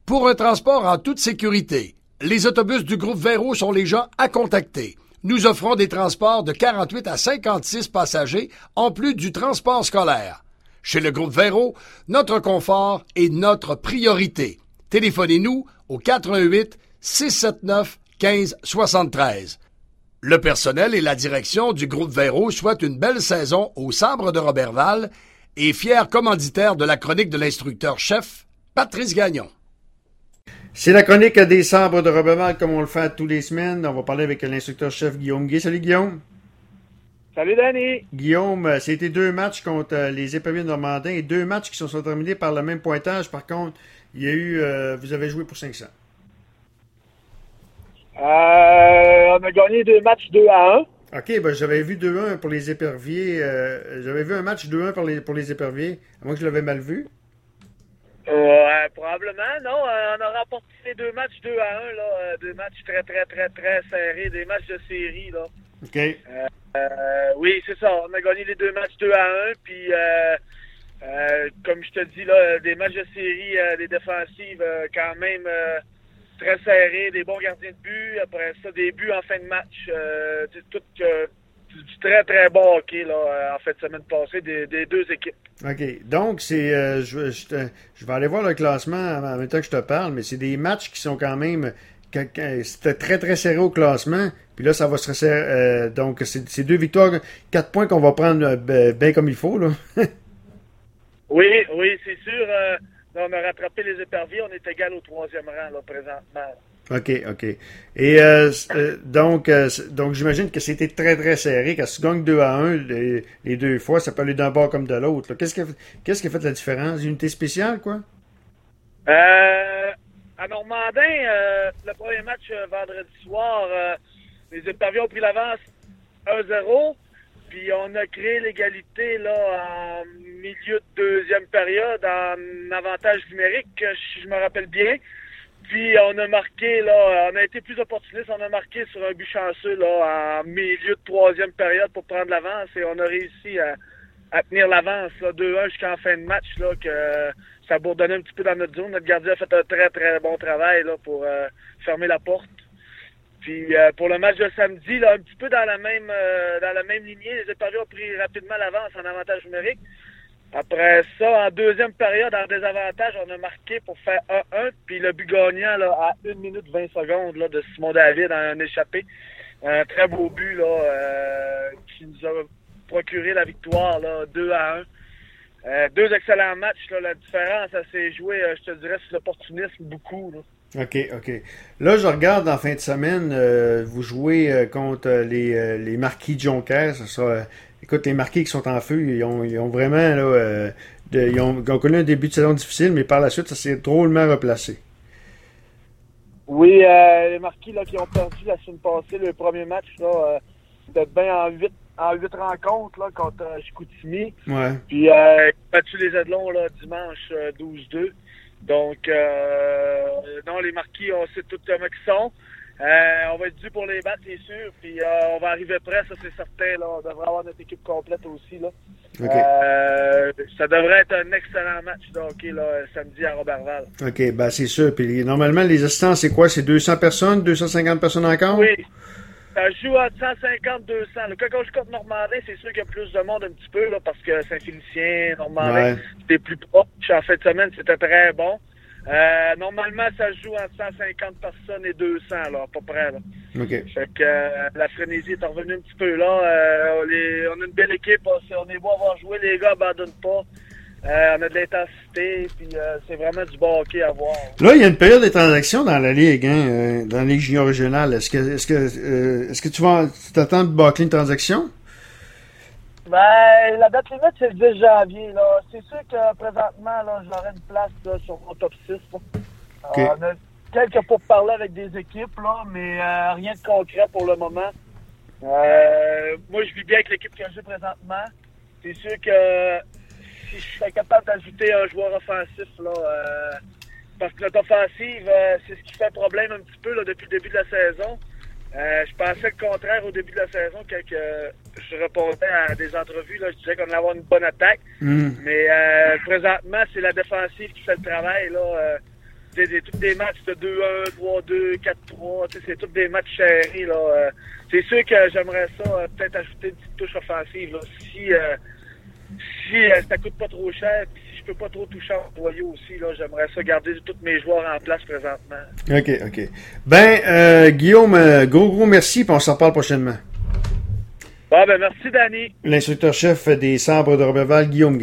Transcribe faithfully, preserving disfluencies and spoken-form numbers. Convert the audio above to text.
Pour un transport en toute sécurité, les autobus du groupe Véro sont les gens à contacter. Nous offrons des transports de quarante-huit à cinquante-six passagers, en plus du transport scolaire. Chez le groupe Véro, notre confort est notre priorité. Téléphonez-nous au quatre un huit, six sept neuf, un cinq sept trois. Le personnel et la direction du groupe Véro souhaitent une belle saison au Sabre de Roberval et fier commanditaire de la chronique de l'instructeur-chef, Patrice Gagnon. C'est la chronique des Sabres de Roberval, comme on le fait tous les semaines. On va parler avec l'instructeur-chef Guillaume Guay. Salut Guillaume. Salut Danny. Guillaume, c'était deux matchs contre les Éperviers de Normandin et deux matchs qui se sont terminés par le même pointage. Par contre, il y a eu, euh, vous avez joué pour cinq cents. Euh, on a gagné deux matchs deux à un. OK, ben j'avais vu deux un pour les Éperviers. Euh, j'avais vu un match deux un pour les, pour les Éperviers. À moins que je l'avais mal vu. Euh, probablement, non. Euh, on a remporté les deux matchs deux à un, là. Euh, deux matchs très, très, très, très serrés. Des matchs de série, là. OK. Euh, euh, oui, c'est ça. On a gagné les deux matchs deux à un. Puis, euh, euh, comme je te dis, là, des matchs de série, euh, des défensives euh, quand même euh, très serrés, des bons gardiens de but. Après ça, des buts en fin de match. Euh, tout euh, du très, très bon hockey, là, en fin de semaine passée, des, des deux équipes. OK. Donc, c'est, euh, je, je, te, je vais aller voir le classement en même temps que je te parle, mais c'est des matchs qui sont quand même. C'était très, très serré au classement. Puis là, ça va se resserrer. Euh, donc, c'est, c'est deux victoires, quatre points qu'on va prendre euh, bien comme il faut, là. Oui, oui, c'est sûr. Euh, on a rattrapé les Éperviers. On est égal au troisième rang, là, présentement. OK, OK. Et euh, euh, donc, euh, donc j'imagine que c'était très, très serré. Quand tu gagnes deux à un les, les deux fois, ça peut aller d'un bord comme de l'autre. Là. Qu'est-ce qui a, qu'est-ce qui a fait la différence? Unité spéciale, quoi? Euh, à Normandin, euh, le premier match euh, vendredi soir, euh, les Éperviers ont pris l'avance un zéro. Puis on a créé l'égalité là en milieu de deuxième période en avantage numérique, si je me rappelle bien. Puis on a marqué, là, on a été plus opportuniste, on a marqué sur un but chanceux là, en milieu de troisième période pour prendre l'avance et on a réussi à, à tenir l'avance là, deux un jusqu'en fin de match, là, que ça bourdonnait un petit peu dans notre zone. Notre gardien a fait un très très bon travail là, pour euh, fermer la porte. Puis euh, pour le match de samedi, là, un petit peu dans la même euh, dans la même lignée, les Éperviers ont pris rapidement l'avance en avantage numérique. Après ça, en deuxième période, en désavantage, on a marqué pour faire un un, puis le but gagnant là, à une minute vingt secondes là, de Simon David en un échappé. Un très beau but là, euh, qui nous a procuré la victoire là, deux à un. Euh, deux excellents matchs. Là, la différence, ça s'est joué, euh, je te dirais, sur l'opportunisme beaucoup. Là. OK, OK. Là, je regarde en fin de semaine, euh, vous jouez euh, contre les, euh, les Marquis de Jonquière. Ça sera, euh, écoute, les Marquis qui sont en feu, ils ont, ils ont vraiment là, euh, de, ils, ont, ils ont connu un début de saison difficile, mais par la suite, ça s'est drôlement replacé. Oui, euh, les Marquis là, qui ont perdu la semaine passée, le premier match, là, euh, c'était bien en huit en huit rencontres là, contre euh, Chicoutimi. Ouais. Puis, euh, battu les Aidelons là, dimanche euh, douze deux. Donc, euh, non, les Marquis, on sait tout comment ils sont. Euh, on va être dû pour les battre, c'est sûr. Puis, euh, on va arriver prêt, ça, c'est certain. Là. On devrait avoir notre équipe complète aussi. Là. Okay. Euh, ça devrait être un excellent match de hockey là, samedi à Roberval. OK, ben c'est sûr. Puis, normalement, les assistants, c'est quoi? C'est deux cents personnes, deux cent cinquante personnes encore? Oui. Ça joue à cent cinquante à deux cents. Quand on joue contre Normandin, c'est sûr qu'il y a plus de monde un petit peu, là, parce que Saint-Félicien, Normandin, ouais. C'était plus proche. En fin de semaine, c'était très bon. Euh, normalement, ça joue entre cent cinquante personnes et deux cents, là, à peu près. Là. OK. Fait que euh, la frénésie est revenue un petit peu là. Euh, les, on a une belle équipe. On est beau avoir joué. Les gars abandonnent pas. Euh, on a de l'intensité, puis euh, c'est vraiment du bon hockey à voir. Là, il y a une période de transaction dans la Ligue, hein, euh, dans la Ligue junior régionale. Est-ce que, est-ce que, euh, est-ce que tu vas, tu t'attends de bâcler une transaction? Ben, la date limite, c'est le dix janvier, là. C'est sûr que présentement, là, j'aurai une place, là, sur mon top six, là. Okay. Euh, on a quelques pourparlers avec des équipes, là, mais euh, rien de concret pour le moment. Euh, moi, je vis bien avec l'équipe que j'ai présentement. C'est sûr que si je suis capable d'ajouter un joueur offensif, là, euh, parce que notre offensive, euh, c'est ce qui fait problème un petit peu là, depuis le début de la saison. Euh, je pensais le contraire au début de la saison quand euh, je répondais à des entrevues. Là, je disais qu'on allait avoir une bonne attaque. Mm. Mais euh, présentement, c'est la défensive qui fait le travail. Là, euh, c'est, c'est tous des matchs de deux un, trois deux, quatre trois. C'est tous des matchs serrés. Là. Euh, c'est sûr que j'aimerais ça euh, peut-être ajouter une petite touche offensive. Là. Si, euh, si euh, ça coûte pas trop cher, puis si je peux pas trop toucher en noyau aussi, là, j'aimerais ça garder tous mes joueurs en place présentement. OK, OK. Ben, euh, Guillaume, euh, gros, gros merci, puis on s'en reparle prochainement. Bon, ben merci, Danny. L'instructeur-chef des Sabres de Roberval, Guillaume